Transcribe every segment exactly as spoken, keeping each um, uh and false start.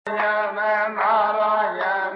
नारायण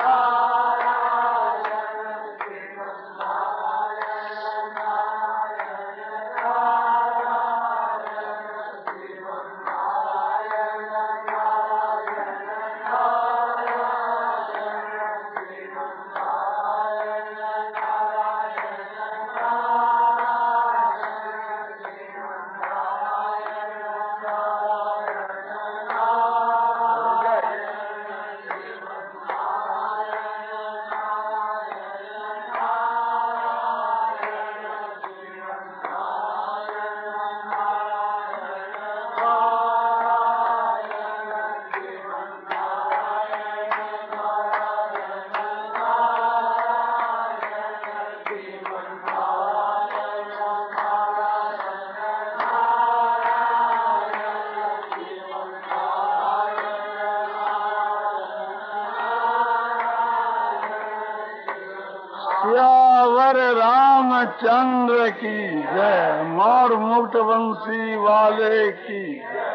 सियावर रामचंद्र की जय, मोर मुक्त वंशी वाले की जय।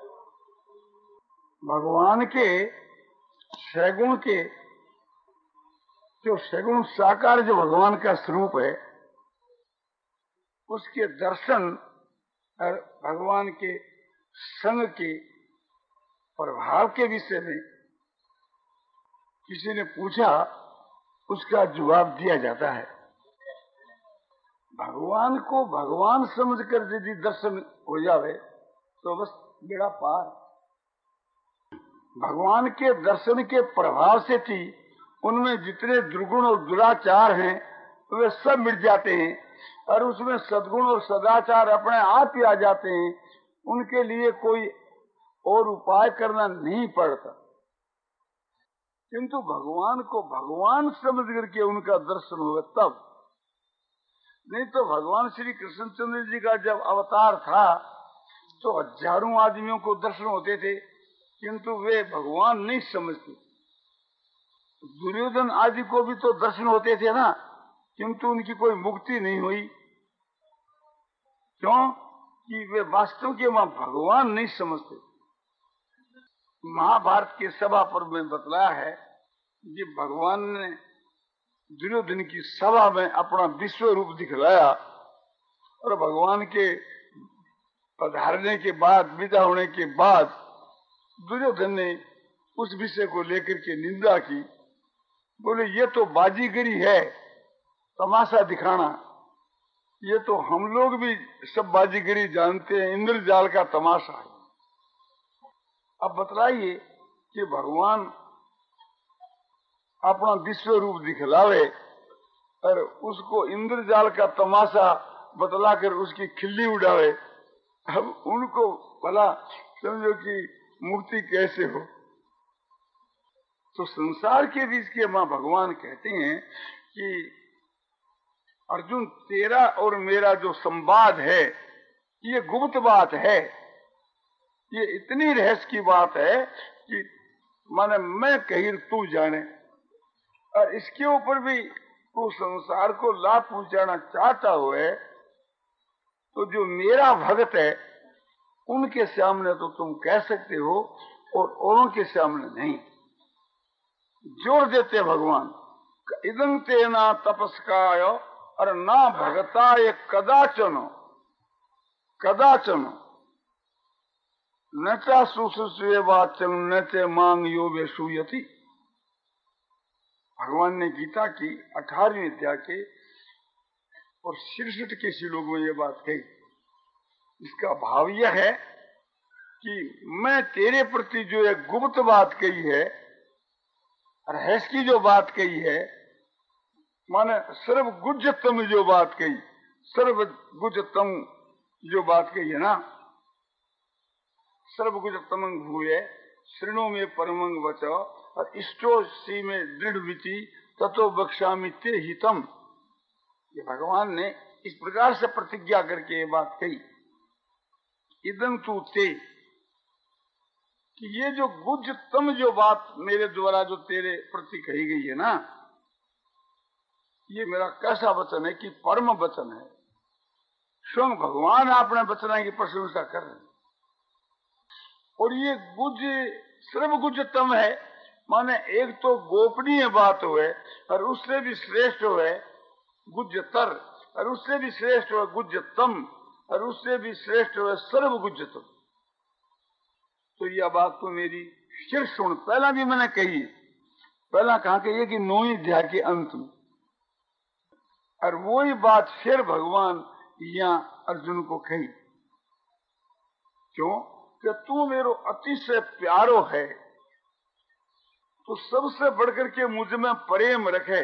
भगवान के सैगुण के जो सैगुण साकार जो भगवान का स्वरूप है, उसके दर्शन और भगवान के संग के प्रभाव के विषय में किसी ने पूछा, उसका जवाब दिया जाता है। भगवान को भगवान समझकर यदि दर्शन हो जावे तो बस बेड़ा पार। भगवान के दर्शन के प्रभाव से थी उनमें जितने दुर्गुण और दुराचार हैं वे सब मिट जाते हैं और उसमें सद्गुण और सदाचार अपने आप ही आ जाते हैं। उनके लिए कोई और उपाय करना नहीं पड़ता। किंतु भगवान को भगवान समझ करके उनका दर्शन होगा तब। नहीं तो भगवान श्री कृष्णचंद्र जी का जब अवतार था तो हजारों आदमियों को दर्शन होते थे, किंतु वे भगवान नहीं समझते। दुर्योधन आदि को भी तो दर्शन होते थे ना, किंतु उनकी कोई मुक्ति नहीं हुई। क्यों? कि वे वास्तव के वहां भगवान नहीं समझते। महाभारत के सभा पर में बतलाया है कि भगवान ने दुर्योधन की सभा में अपना विश्व रूप दिखलाया और भगवान के पधारने के बाद, विदा होने के बाद दुर्योधन ने उस विषय को लेकर के निंदा की। बोले ये तो बाजीगरी है, तमाशा दिखाना। ये तो हम लोग भी सब बाजीगरी जानते हैं, इंद्रजाल का तमाशा है। अब बतलाइए कि भगवान अपना विश्व रूप दिखलावे और उसको इंद्रजाल का तमाशा बतलाकर उसकी खिल्ली उड़ावे। अब उनको भला समझो कि मुक्ति कैसे हो। तो संसार के बीच के मां भगवान कहते हैं कि अर्जुन तेरा और मेरा जो संवाद है ये गुप्त बात है, ये इतनी रहस्य की बात है कि माने मैं कहीं तू जाने, और इसके ऊपर भी तू संसार को लाभ पहुंचाना चाहता हुए तो जो मेरा भक्त है उनके सामने तो तुम कह सकते हो और औरों के सामने नहीं। जोर देते भगवान, इदं तेना तपस्काय और ना भगताय कदाचन कदाचन न चा सुश्रुष्वे वाचन न च मांग यो वे सूयति। भगवान ने गीता की अठारहवीं अध्याय के और छियासठ के श्लोक में ये बात कही। इसका भाव यह है कि मैं तेरे प्रति जो एक गुप्त बात कही है, रहस्य की जो बात कही है, माने सर्वगुह्यतम जो बात कही, सर्वगुह्यतम जो बात कही है ना, सर्वगुह्यतम भूये श्रृणु में परमंग वचो और इष्टो सी में दृढ़ विचि ततो बक्षामि ते हितम। ये भगवान ने इस प्रकार से प्रतिज्ञा करके ये बात कही, इदं तू ते, कि ये जो गुह्यतम जो बात मेरे द्वारा जो तेरे प्रति कही गई है ना, ये मेरा कैसा वचन है कि परम वचन है। स्वयं भगवान अपने वचन की प्रशंसा कर रहे हैं। और ये गुज सर्वगुज्जतम है, माने एक तो गोपनीय बात हुए और उससे भी श्रेष्ठ हुए गुज्जतर, और उससे भी श्रेष्ठ हुए गुज्जतम, और उससे भी श्रेष्ठ हुए सर्वगुज्जतम। तो यह बात तो मेरी फिर सुन, पहला भी मैंने कही, पहला कहा कि ये कि नौवीं अध्याय के अंत में, और वही बात फिर भगवान यहाँ अर्जुन को कही। क्यों? कि तू मेरो अतिशय प्यारो है, तो सबसे बढ़कर के मुझ में प्रेम रखे।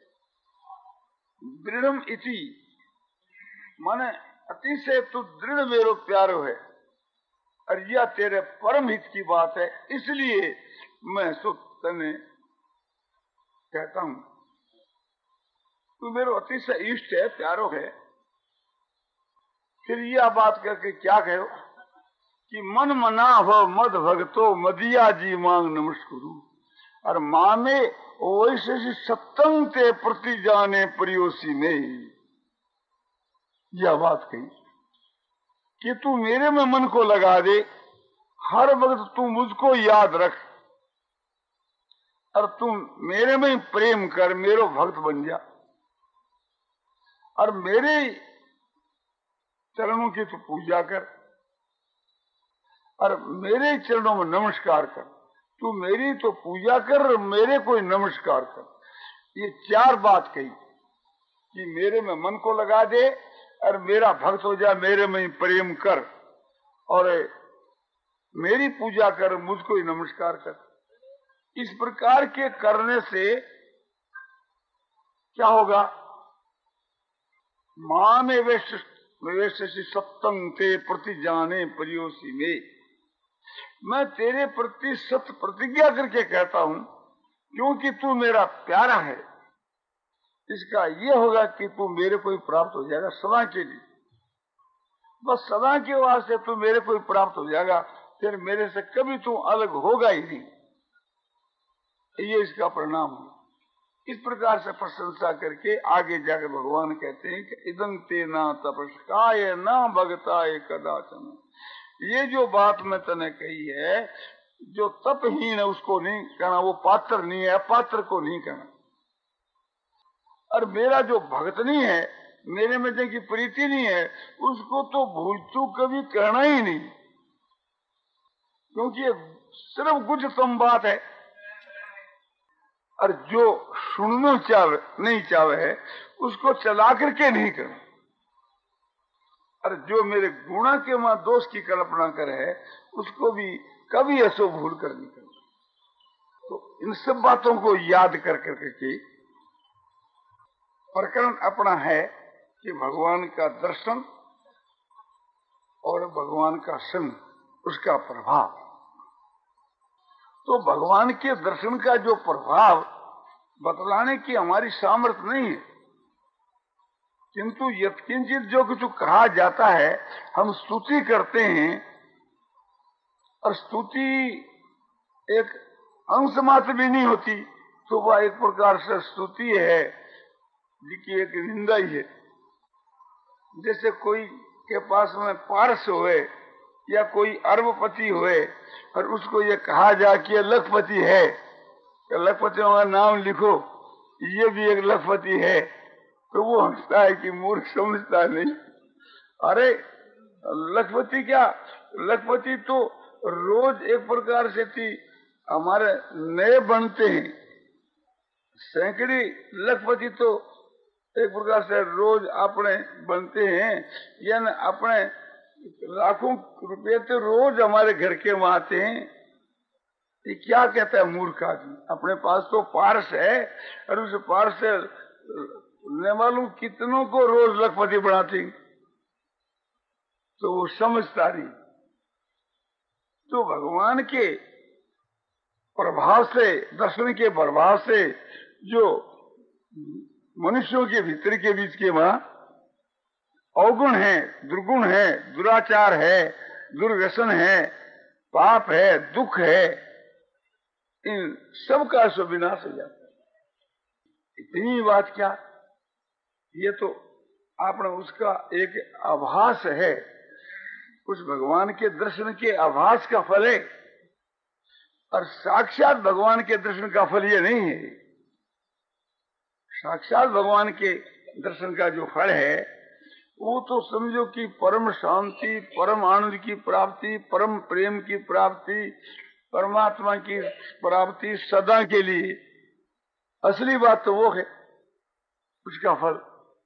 दृढ़म इति माने अतिशय तू दृढ़ मेरो प्यारो है, और यह तेरे परम हित की बात है, इसलिए मैं सो तने कहता हूं तू मेरो अतिशय इष्ट है, प्यारो है। फिर यह बात करके क्या कहो कि मन मना हो मद भगतो मदिया जी मांग नमस्कुरु, और माने वैसे सत्तंग ते प्रति जाने प्रियोसी में। यह बात कही कि तू मेरे में मन को लगा दे, हर वक्त तू मुझको याद रख, और तू मेरे में प्रेम कर, मेरो भक्त बन जा, और मेरे चरणों की तू पूजा कर, और मेरे चरणों में नमस्कार कर। तू मेरी तो पूजा कर, मेरे को नमस्कार कर। ये चार बात कही कि मेरे में मन को लगा दे और मेरा भक्त हो जा, मेरे में प्रेम कर, और मेरी पूजा कर, मुझको ही नमस्कार कर। इस प्रकार के करने से क्या होगा? मां में वैसे सत्तंग ते प्रति जाने प्रियोसी में, मैं तेरे प्रति सत्य प्रतिज्ञा करके कहता हूं, क्योंकि तू मेरा प्यारा है। इसका ये होगा कि तू मेरे को ही प्राप्त हो जाएगा सदा के लिए, बस सदा के वास्ते तू मेरे को ही प्राप्त हो जाएगा, फिर मेरे से कभी तू अलग होगा ही नहीं। ये इसका परिणाम है। इस प्रकार से प्रशंसा करके आगे जाकर भगवान कहते हैं कि इदं ते ना तपस्काय ना भगताय कदाचन। ये जो बात मैं तने कही है, जो तपहीन है उसको नहीं कहना, वो पात्र नहीं है, पात्र को नहीं कहना। और मेरा जो भक्त नहीं है, मेरे में जिनकी प्रीति नहीं है, उसको तो भूल चूक कभी कहना ही नहीं, क्योंकि ये सिर्फ गुज्जतम बात है। और जो सुनना चाहे नहीं चाहे है, उसको चला करके नहीं करना। और जो मेरे गुणा के मां दोष की कल्पना करे, उसको भी कभी ऐसो भूल कर नहीं करना। तो इन सब बातों को याद कर करके प्रकरण अपना है कि भगवान का दर्शन और भगवान का संग, उसका प्रभाव। तो भगवान के दर्शन का जो प्रभाव बतलाने की हमारी सामर्थ्य नहीं है, किंतु यत्किंचित जो कुछ कहा जाता है, हम स्तुति करते हैं, और स्तुति एक अंश मात्र भी नहीं होती, तो वह एक प्रकार से स्तुति है जिसकी एक निंदा ही है। जैसे कोई के पास में पारस होए या कोई अरबपति होए और उसको ये कहा जाए कि ये लखपति है, कि लखपतियों का नाम लिखो, ये भी एक लखपति है, तो वो हंसता है कि मूर्ख समझता नहीं। अरे लखपति क्या, लखपति तो रोज एक प्रकार से थी हमारे नए बनते हैं, सैकड़ी लखपति तो एक प्रकार से रोज अपने बनते हैं, यानी अपने लाखों रुपए तो रोज हमारे घर के वहां आते हैं। ये क्या कहता है मूर्ख आदमी, अपने पास तो पारस है और उस पारस से न मालूम कितनों को रोज लखपति बनाती, तो वो समझता नहीं। तो भगवान के प्रभाव से, दर्शन के प्रभाव से जो मनुष्यों के भीतर के बीच के वहां अवगुण है, दुर्गुण है, दुराचार है, दुर्व्यसन है, पाप है, दुख है, इन सब का सो विनाश हो जाता है। इतनी बात क्या, ये तो आपने उसका एक आभास है, उस भगवान के दर्शन के आभास का फल है। और साक्षात भगवान के दर्शन का फल ये नहीं है। साक्षात भगवान के दर्शन का जो फल है वो तो समझो कि परम शांति, परम आनंद की प्राप्ति, परम प्रेम की प्राप्ति, परमात्मा की प्राप्ति सदा के लिए। असली बात तो वो है, उसका फल।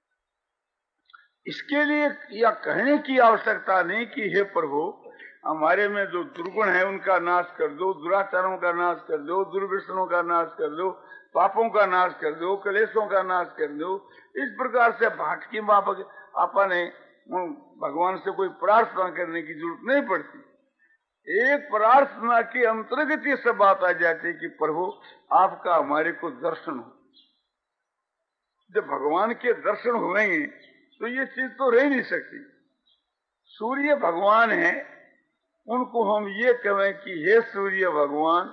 इसके लिए यह कहने की आवश्यकता नहीं कि हे प्रभु हमारे में जो दुर्गुण है उनका नाश कर दो, दुराचारों का नाश कर दो, दुर्व्यसनों का नाश कर दो, पापों का नाश कर दो, कलेशों का नाश कर दो। इस प्रकार से भाटकी माँ आपने भगवान से कोई प्रार्थना करने की जरूरत नहीं पड़ती। एक प्रार्थना के अंतर्गत ये सब बात आ जाती है कि प्रभु आपका हमारे को दर्शन हो। जब भगवान के दर्शन होंगे तो ये चीज तो रह नहीं सकती। सूर्य भगवान है, उनको हम ये कहें कि हे सूर्य भगवान,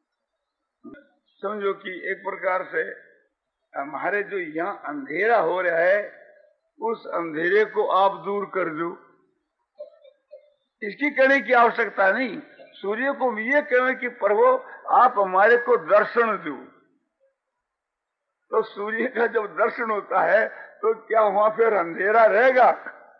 समझो कि एक प्रकार से हमारे जो यहाँ अंधेरा हो रहा है उस अंधेरे को आप दूर कर दो। इसकी कहने की आवश्यकता नहीं। सूर्य को ये कहें कि प्रभु आप हमारे को दर्शन दो। तो सूर्य का जब दर्शन होता है तो क्या वहां फिर अंधेरा रहेगा?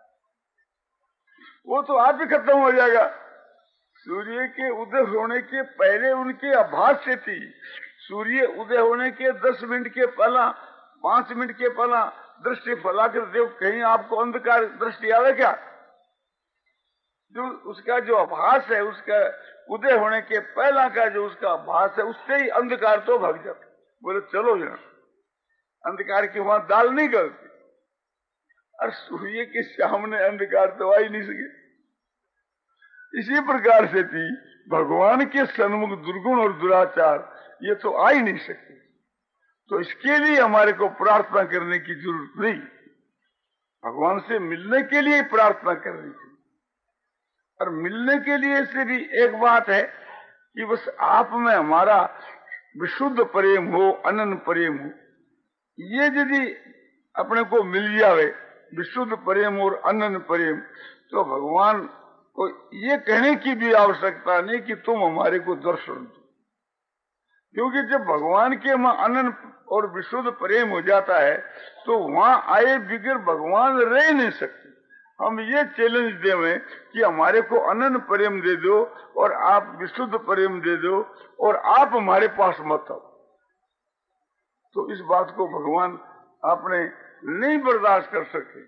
वो तो आप ही खत्म हो जाएगा। सूर्य के उदय होने के पहले उनके आभास से थी। सूर्य उदय होने के दस मिनट के पहला, पांच मिनट के पहला दृष्टि फैलाकर देव, कहीं आपको अंधकार दृष्टि आवे क्या? जो उसका जो आभास है, उसका उदय होने के पहला का जो उसका आभास है, उससे ही अंधकार तो भाग जाता। बोले चलो यहाँ, अंधकार की वहां दाल नहीं गलती। और सूर्य के सामने अंधकार तो आ ही नहीं सके। इसी प्रकार से थी भगवान के सन्मुख दुर्गुण और दुराचार ये तो आ ही नहीं सकते। तो इसके लिए हमारे को प्रार्थना करने की जरूरत नहीं, भगवान से मिलने के लिए प्रार्थना करनी चाहिए। और मिलने के लिए से भी एक बात है कि बस आप में हमारा विशुद्ध प्रेम हो, अनन्य प्रेम हो। ये यदि अपने को मिल जावे, विशुद्ध प्रेम और अनन्य प्रेम, तो भगवान को ये कहने की भी आवश्यकता नहीं कि तुम हमारे को दर्शन दो। क्योंकि जब भगवान के वहां अनन्य और विशुद्ध प्रेम हो जाता है तो वहां आए बिगड़ भगवान रह नहीं सकते। हम ये चैलेंज देवें कि हमारे को अनन्य प्रेम दे दो और आप विशुद्ध प्रेम दे दो और आप हमारे पास मत आओ, तो इस बात को भगवान आपने नहीं बर्दाश्त कर सकते।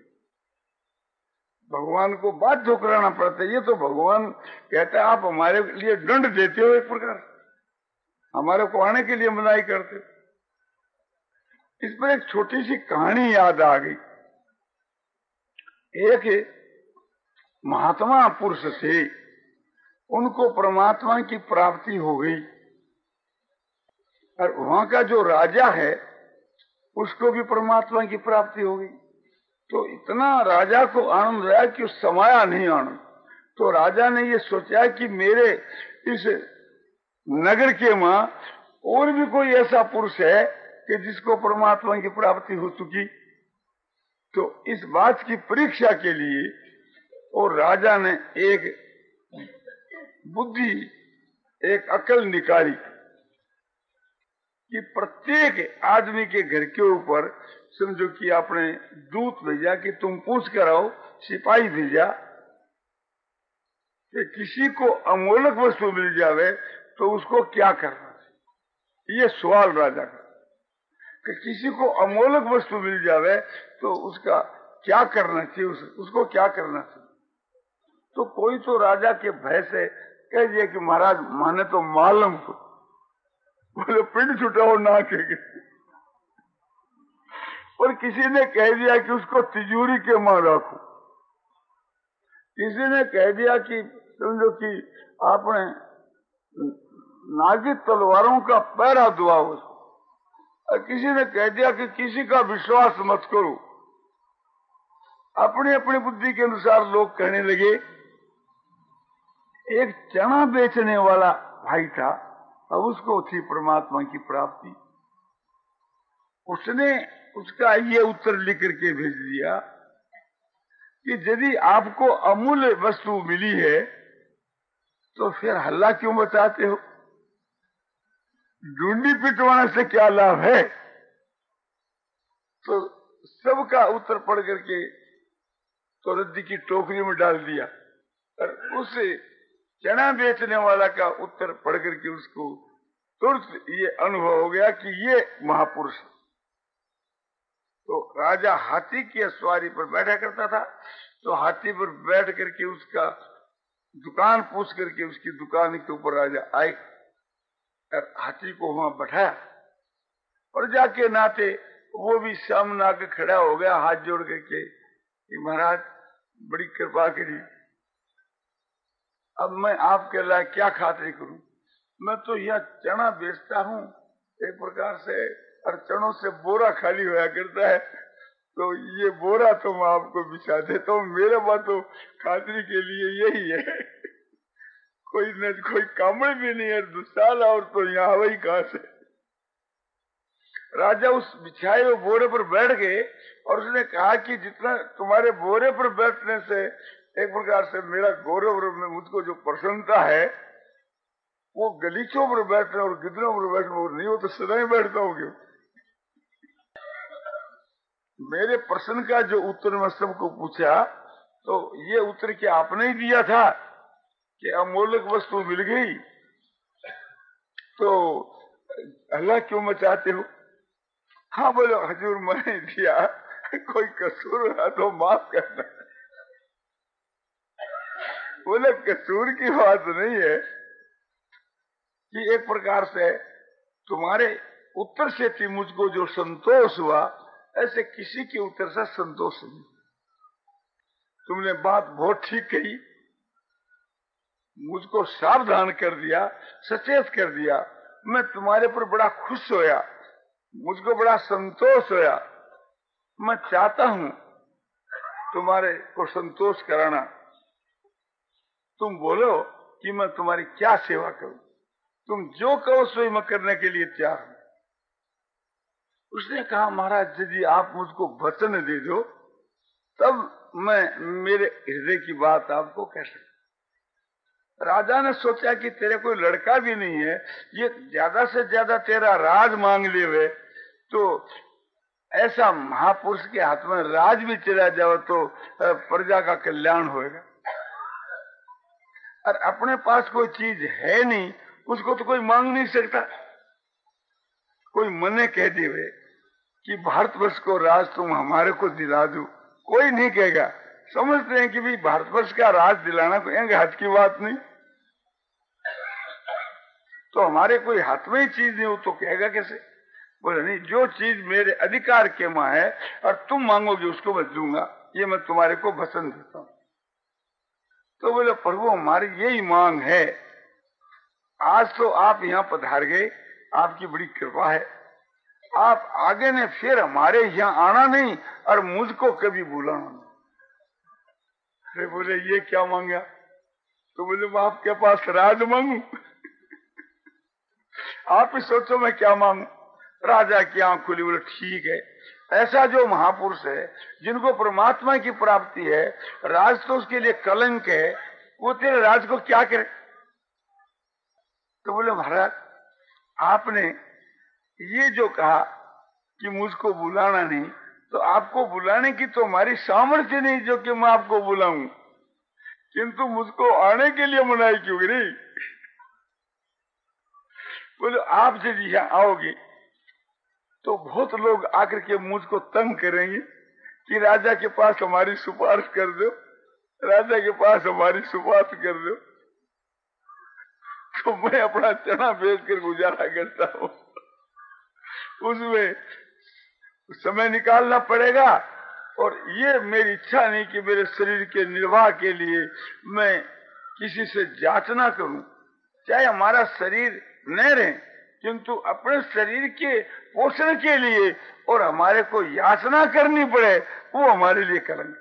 भगवान को बाध्य कराना पड़ता है। ये तो भगवान कहता है आप हमारे लिए दंड देते हो, एक प्रकार हमारे को आने के लिए मनाही करते हो। इस पर एक छोटी सी कहानी याद आ गई। एक महात्मा पुरुष थे, उनको परमात्मा की प्राप्ति हो गई और वहां का जो राजा है उसको भी परमात्मा की प्राप्ति हो गई। तो इतना राजा को आनंद आया कि समाया नहीं आनंद। तो राजा ने ये सोचा कि मेरे इस नगर के मां और भी कोई ऐसा पुरुष है कि जिसको परमात्मा की प्राप्ति हो चुकी। तो इस बात की परीक्षा के लिए और राजा ने एक बुद्धि, एक अकल निकाली कि प्रत्येक आदमी के घर के ऊपर समझो कि आपने दूत भेजा कि तुम पूछ कर आओ, सिपाही भेजा कि किसी को अमोलक वस्तु मिल जावे तो उसको क्या करना चाहिए। ये सवाल राजा का कि किसी को अमोलक वस्तु मिल जावे तो उसका क्या करना चाहिए, उस, उसको क्या करना चाहिए। तो कोई तो राजा के भय से कह दिया कि महाराज माने तो मालूम को, बोले पिंड छुटाओ ना के। और किसी ने कह दिया कि उसको तिजोरी के मां रखो। किसी ने कह दिया कि समझो कि आपने नागी तलवारों का पैरा दुआओ उसको। और किसी ने कह दिया कि किसी का विश्वास मत करो। अपनी अपनी बुद्धि के अनुसार लोग कहने लगे। एक चना बेचने वाला भाई था, अब उसको थी परमात्मा की प्राप्ति। उसने उसका ये उत्तर लिख करके भेज दिया कि यदि आपको अमूल्य वस्तु मिली है तो फिर हल्ला क्यों मचाते हो। ढूंढी पिटवाने से क्या लाभ है? तो सबका उत्तर पढ़ करके तो रद्दी की टोकरी में डाल दिया और उसे चना बेचने वाला का उत्तर पढ़ करके उसको तुरंत ये अनुभव हो गया कि ये महापुरुष। तो राजा हाथी की सवारी पर बैठा करता था, तो हाथी पर बैठ करके उसका दुकान पूछ करके उसकी दुकान के ऊपर राजा आए और हाथी को वहां बैठाया और जाके नाते वो भी सामने आके खड़ा हो गया हाथ जोड़ करके कि महाराज बड़ी कृपा करी, अब मैं आपके लिए क्या खातिर करूं? मैं तो यह चना बेचता हूं एक प्रकार से, और चनों से बोरा खाली होया करता है, तो ये बोरा तो मैं आपको बिछा देता हूँ, मेरे पास तो खातरी के लिए यही है। कोई न कोई कामड़ भी नहीं है, दुसाल और तो यहाँ वही कहां से। राजा उस बिछाए हुए बोरे पर बैठ गए और उसने कहा कि जितना तुम्हारे बोरे पर बैठने से एक प्रकार से मेरा गौरव में मुझको जो प्रसन्नता है, वो गलीचों पर बैठने और गिदरों पर बैठने और नहीं, हो तो सदा ही बैठता हूँ क्यों? मेरे प्रश्न का जो उत्तर मैं सबको पूछा, तो ये उत्तर क्या आपने ही दिया था कि अमूल्य वस्तु मिल गई तो अल्लाह क्यों मचाते हो? हाँ बोलो हजूर मैंने दिया, कोई कसूर है तो माफ करना। बोले कसूर की बात नहीं है कि एक प्रकार से तुम्हारे उत्तर से थी मुझको जो संतोष हुआ, ऐसे किसी के उत्तर से संतोष नहीं। तुमने बात बहुत ठीक कही, मुझको सावधान कर दिया, सचेत कर दिया, मैं तुम्हारे पर बड़ा खुश होया, मुझको बड़ा संतोष होया। मैं चाहता हूं तुम्हारे को संतोष कराना, तुम बोलो कि मैं तुम्हारी क्या सेवा करूं, तुम जो कहो सो मैं करने के लिए तैयार हूं। उसने कहा महाराज यदि आप मुझको वचन दे दो तब मैं मेरे हृदय की बात आपको कह सकता। राजा ने सोचा कि तेरे कोई लड़का भी नहीं है, ये ज्यादा से ज्यादा तेरा राज मांग ले वे, तो ऐसा महापुरुष के हाथ में राज भी चला जाओ तो प्रजा का कल्याण होएगा। और अपने पास कोई चीज है नहीं, उसको तो कोई मांग नहीं सकता। कोई मने कह देवे कि भारतवर्ष को राज तुम हमारे को दिला दो, कोई नहीं कहेगा। समझते हैं कि भाई भारतवर्ष का राज दिलाना कोई एक हाथ की बात नहीं, तो हमारे कोई हाथ में ही चीज नहीं हो तो कहेगा कैसे? बोले नहीं, जो चीज मेरे अधिकार के मां है और तुम मांगोगे उसको मैं दूंगा, ये मैं तुम्हारे को वचन देता हूं। तो बोले प्रभु हमारी यही मांग है, आज तो आप यहाँ पधार गए, आपकी बड़ी कृपा है, आप आगे ने फिर हमारे यहाँ आना नहीं और मुझको कभी बुलाना नहीं। अरे बोले ये क्या मांगा? तो बोले मैं आपके पास राज मांगू? आप ही सोचो मैं क्या मांगू। राजा की आंख खुली, बोले ठीक है, ऐसा जो महापुरुष है जिनको परमात्मा की प्राप्ति है, राज तो उसके लिए कलंक है, वो तेरे राज को क्या करे? तो बोले महाराज आपने ये जो कहा कि मुझको बुलाना नहीं, तो आपको बुलाने की तो हमारी सामर्थ्य नहीं जो कि मैं आपको बुलाऊं, किंतु मुझको आने के लिए मनाई क्यों नहीं? बोले आप जब यहाँ आओगे तो बहुत लोग आकर के मुझको तंग करेंगे कि राजा के पास हमारी सिफारिश कर दो, राजा के पास हमारी सिफारिश कर दो। तो मैं अपना चना बेच कर गुजारा करता हूँ, उसमें समय निकालना पड़ेगा, और ये मेरी इच्छा नहीं कि मेरे शरीर के निर्वाह के लिए मैं किसी से याचना करूं। चाहे हमारा शरीर न रहे, किंतु अपने शरीर के पोषण के लिए और हमारे को याचना करनी पड़े, वो हमारे लिए करेंगे।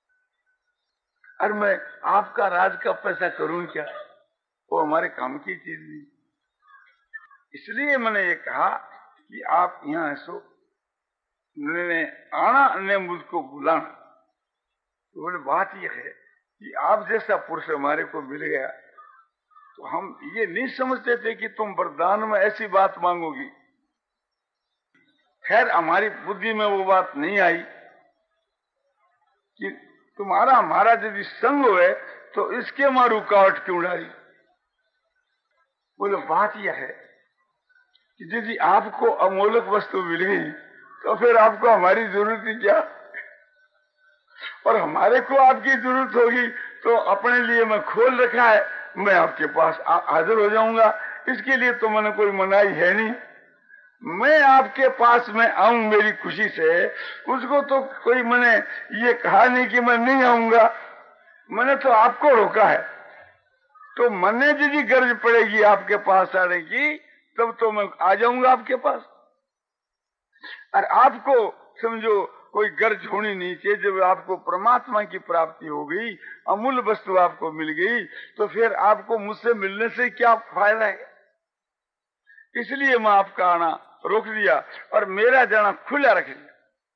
और मैं आपका राज का पैसा करूं क्या? वो हमारे काम की चीज नहीं। इसलिए मैंने ये कहा कि आप यहाँ ऐसो ने आना ने मुझको बुलाना। तो बोले बात यह है कि आप जैसा पुरुष हमारे को मिल गया तो हम ये नहीं समझते थे कि तुम वरदान में ऐसी बात मांगोगी। खैर हमारी बुद्धि में वो बात नहीं आई कि तुम्हारा हमारा यदि संग है तो इसके मां रुकावट क्यों डाली। बोले बात यह है कि यदि आपको अमोलक वस्तु मिल गई तो फिर आपको हमारी जरूरत ही क्या, और हमारे को आपकी जरूरत होगी तो अपने लिए मैं खोल रखा है, मैं आपके पास हाजिर हो जाऊंगा। इसके लिए तो मैंने कोई मनाही है नहीं। मैं आपके पास में आऊं मेरी खुशी से, उसको तो कोई मैंने ये कहा नहीं कि मैं नहीं आऊंगा, मैंने तो आपको रोका है। तो मैंने यदि गर्ज पड़ेगी आपके पास आने की तब तो मैं आ जाऊंगा आपके पास। और आपको समझो कोई गर्ज होनी नहीं चाहिए। जब आपको परमात्मा की प्राप्ति हो गई, अमूल्य वस्तु आपको मिल गई, तो फिर आपको मुझसे मिलने से क्या फायदा है। इसलिए मैं आपका आना रोक दिया और मेरा जाना खुला रख दिया।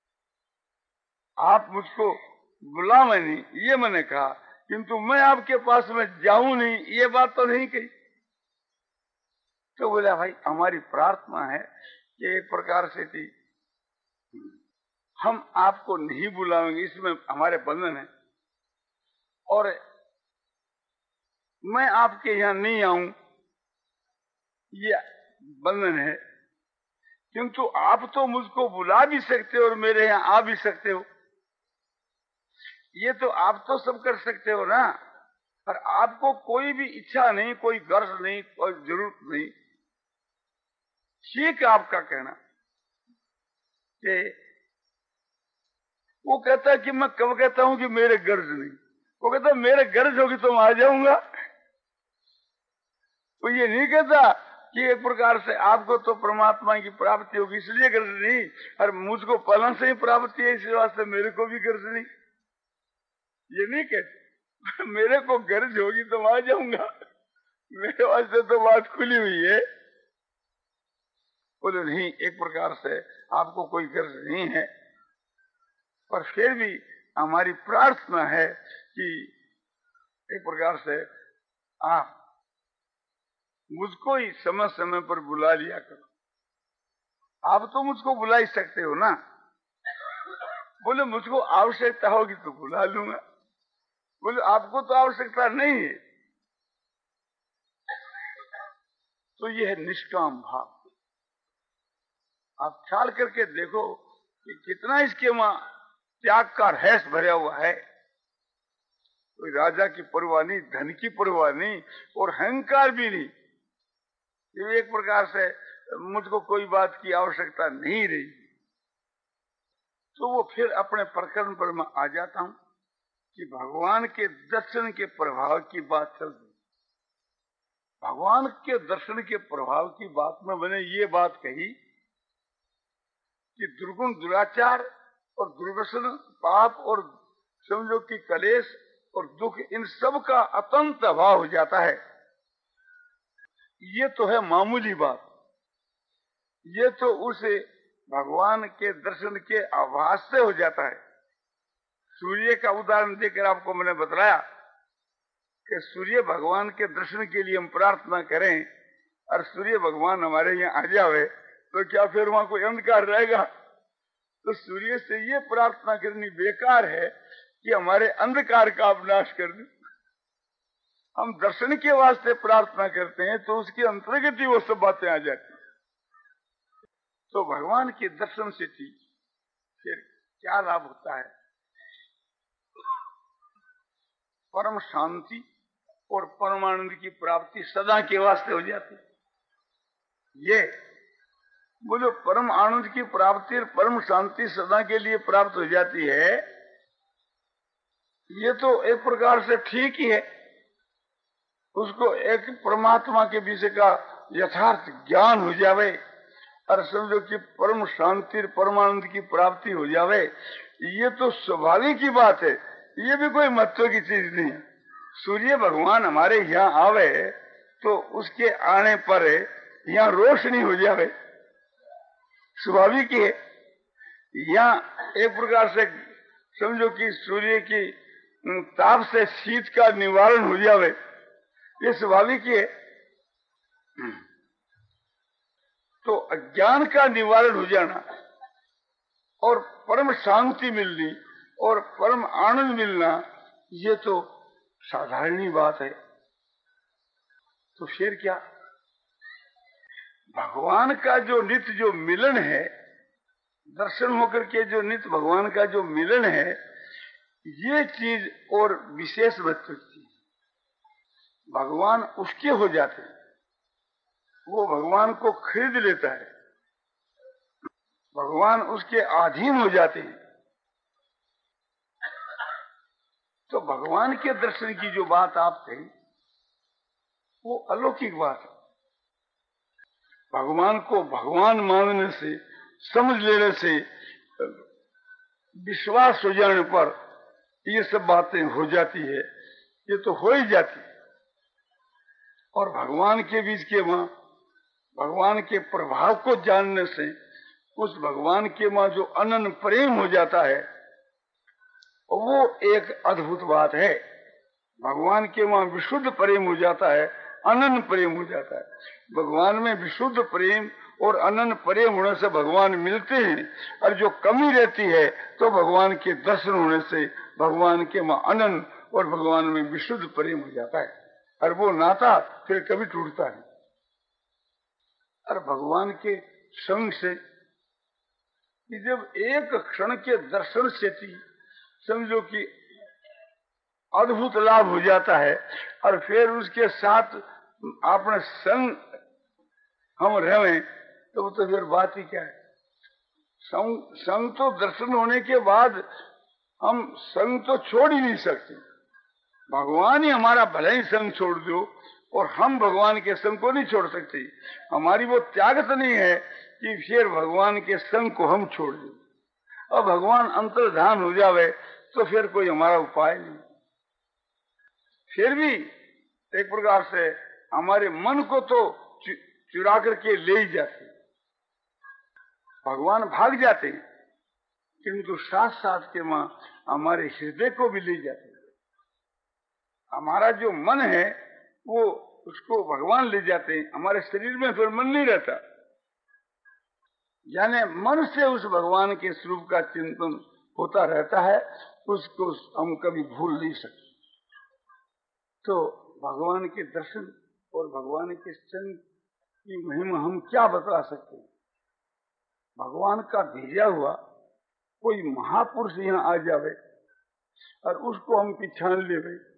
आप मुझको बुलावे नहीं ये मैंने कहा, किंतु मैं आपके पास में जाऊं नहीं ये बात तो नहीं कही। तो बोला भाई हमारी प्रार्थना है कि एक प्रकार से थी हम आपको नहीं बुलाएंगे, इसमें हमारे बंधन है, और मैं आपके यहाँ नहीं आऊं ये बंधन है। किंतु आप तो मुझको बुला भी सकते हो और मेरे यहाँ आ भी सकते हो, ये तो आप तो सब कर सकते हो ना। और आपको कोई भी इच्छा नहीं, कोई गर्ज नहीं, कोई जरूरत नहीं। ठीक आपका कहना कि वो कहता है कि मैं कब कहता हूं कि मेरे गर्ज नहीं, वो कहता है मेरे गर्ज होगी तो मैं आ जाऊंगा। वो ये नहीं कहता कि एक प्रकार से आपको तो परमात्मा की प्राप्ति होगी इसलिए गर्ज नहीं, और मुझको पहले से ही प्राप्ति है इस वास्ते मेरे को भी गर्ज नहीं, ये नहीं कहते। मेरे को गर्ज होगी तो मैं आ जाऊंगा, मेरे वास्ते तो बात खुली हुई है। बोले नहीं, एक प्रकार से आपको कोई गर्ज नहीं है, पर फिर भी हमारी प्रार्थना है कि एक प्रकार से आप मुझको ही समय समय पर बुला लिया करो। आप तो मुझको बुला ही सकते हो ना। बोले मुझको आवश्यकता होगी तो बुला लूंगा। बोले आपको तो आवश्यकता नहीं है। तो यह है निष्काम भाव। आप ख्याल करके देखो कि कितना इसके वहां त्याग का रहस्य भरा हुआ है। कोई राजा की परवाह नहीं, धन की परवाह नहीं, और अहंकार भी नहीं। ये एक प्रकार से मुझको कोई बात की आवश्यकता नहीं रही। तो वो फिर अपने प्रकरण पर मैं आ जाता हूं कि भगवान के दर्शन के प्रभाव की बात चल रही। भगवान के दर्शन के प्रभाव की बात में मैंने ये बात कही कि दुर्गुण दुराचार और दुर्व्यसन पाप और समझो कि कलेश और दुख इन सब का अतंत अभाव हो जाता है। ये तो है मामूली बात। ये तो उसे भगवान के दर्शन के आभास से हो जाता है। सूर्य का उदाहरण देकर आपको मैंने बताया कि सूर्य भगवान के दर्शन के लिए हम प्रार्थना करें और सूर्य भगवान हमारे यहाँ आ जावे तो क्या फिर वहां कोई अंधकार रहेगा? तो सूर्य से ये प्रार्थना करनी बेकार है कि हमारे अंधकार का आप नाश कर दे। हम दर्शन के वास्ते प्रार्थना करते हैं तो उसके अंतर्गत ही वो सब बातें आ जाती। तो भगवान के दर्शन से ठीक फिर क्या लाभ होता है? परम शांति और परमानंद की प्राप्ति सदा के वास्ते हो जाती। ये बोलो परम आनंद की प्राप्ति और परम शांति सदा के लिए प्राप्त हो जाती है, ये तो एक प्रकार से ठीक ही है। उसको एक परमात्मा के विषय का यथार्थ ज्ञान हो जावे और समझो कि परम शांति और परमानंद की प्राप्ति हो जावे, ये तो स्वाभाविक की बात है। ये भी कोई महत्व की चीज नहीं है। सूर्य भगवान हमारे यहाँ आवे तो उसके आने पर यहाँ रोशनी हो जावे, स्वाभाविक है। यहाँ एक प्रकार से समझो कि सूर्य की ताप से शीत का निवारण हो जावे, ये स्वाभाविक है। तो अज्ञान का निवारण हो जाना और परम शांति मिलनी और परम आनंद मिलना, ये तो साधारण ही बात है। तो फिर क्या, भगवान का जो नित्य जो मिलन है, दर्शन होकर के जो नित्य भगवान का जो मिलन है, ये चीज और विशेष वस्तु है। भगवान उसके हो जाते हैं, वो भगवान को खरीद लेता है, भगवान उसके अधीन हो जाते हैं। तो भगवान के दर्शन की जो बात आप कही, वो अलौकिक बात है। भगवान को भगवान मानने से, समझ लेने से, विश्वास हो जाने पर ये सब बातें हो जाती है, ये तो हो ही जाती है। और भगवान के बीच के वहां भगवान के प्रभाव को जानने से उस भगवान के वहां जो अनन्य प्रेम हो जाता है, वो एक अद्भुत बात है। भगवान के वहां विशुद्ध प्रेम हो जाता है, अनन्य प्रेम हो जाता है। भगवान में विशुद्ध प्रेम और अनन्य प्रेम होने से भगवान मिलते हैं, और जो कमी रहती है तो भगवान के दर्शन होने से भगवान के वहां अनन्य और भगवान में विशुद्ध प्रेम हो जाता है, और वो नाता फिर कभी टूटता है। और भगवान के संग से जब एक क्षण के दर्शन से थी, समझो कि अद्भुत लाभ हो जाता है, और फिर उसके साथ अपने संग हम रहें तो तो फिर बात ही क्या है। संग संग तो दर्शन होने के बाद हम संग तो छोड़ ही नहीं सकते। भगवान ही हमारा भले ही संग छोड़ दो, और हम भगवान के संग को नहीं छोड़ सकते। हमारी वो त्यागत नहीं है कि फिर भगवान के संग को हम छोड़ दें। अब भगवान अंतर्धान हो जावे तो फिर कोई हमारा उपाय नहीं। फिर भी एक प्रकार से हमारे मन को तो चुरा करके ले ही जाते, भगवान भाग जाते, किंतु साथ साथ के मां हमारे हृदय को भी ले जाते। हमारा जो मन है वो उसको भगवान ले जाते हैं, हमारे शरीर में फिर मन नहीं रहता। यानी मन से उस भगवान के स्वरूप का चिंतन होता रहता है, उसको हम कभी भूल नहीं सकते। तो भगवान के दर्शन और भगवान के संग की महिमा हम क्या बता सकते हैं। भगवान का भेजा हुआ कोई महापुरुष यहाँ आ जावे और उसको हम पहचान लेवे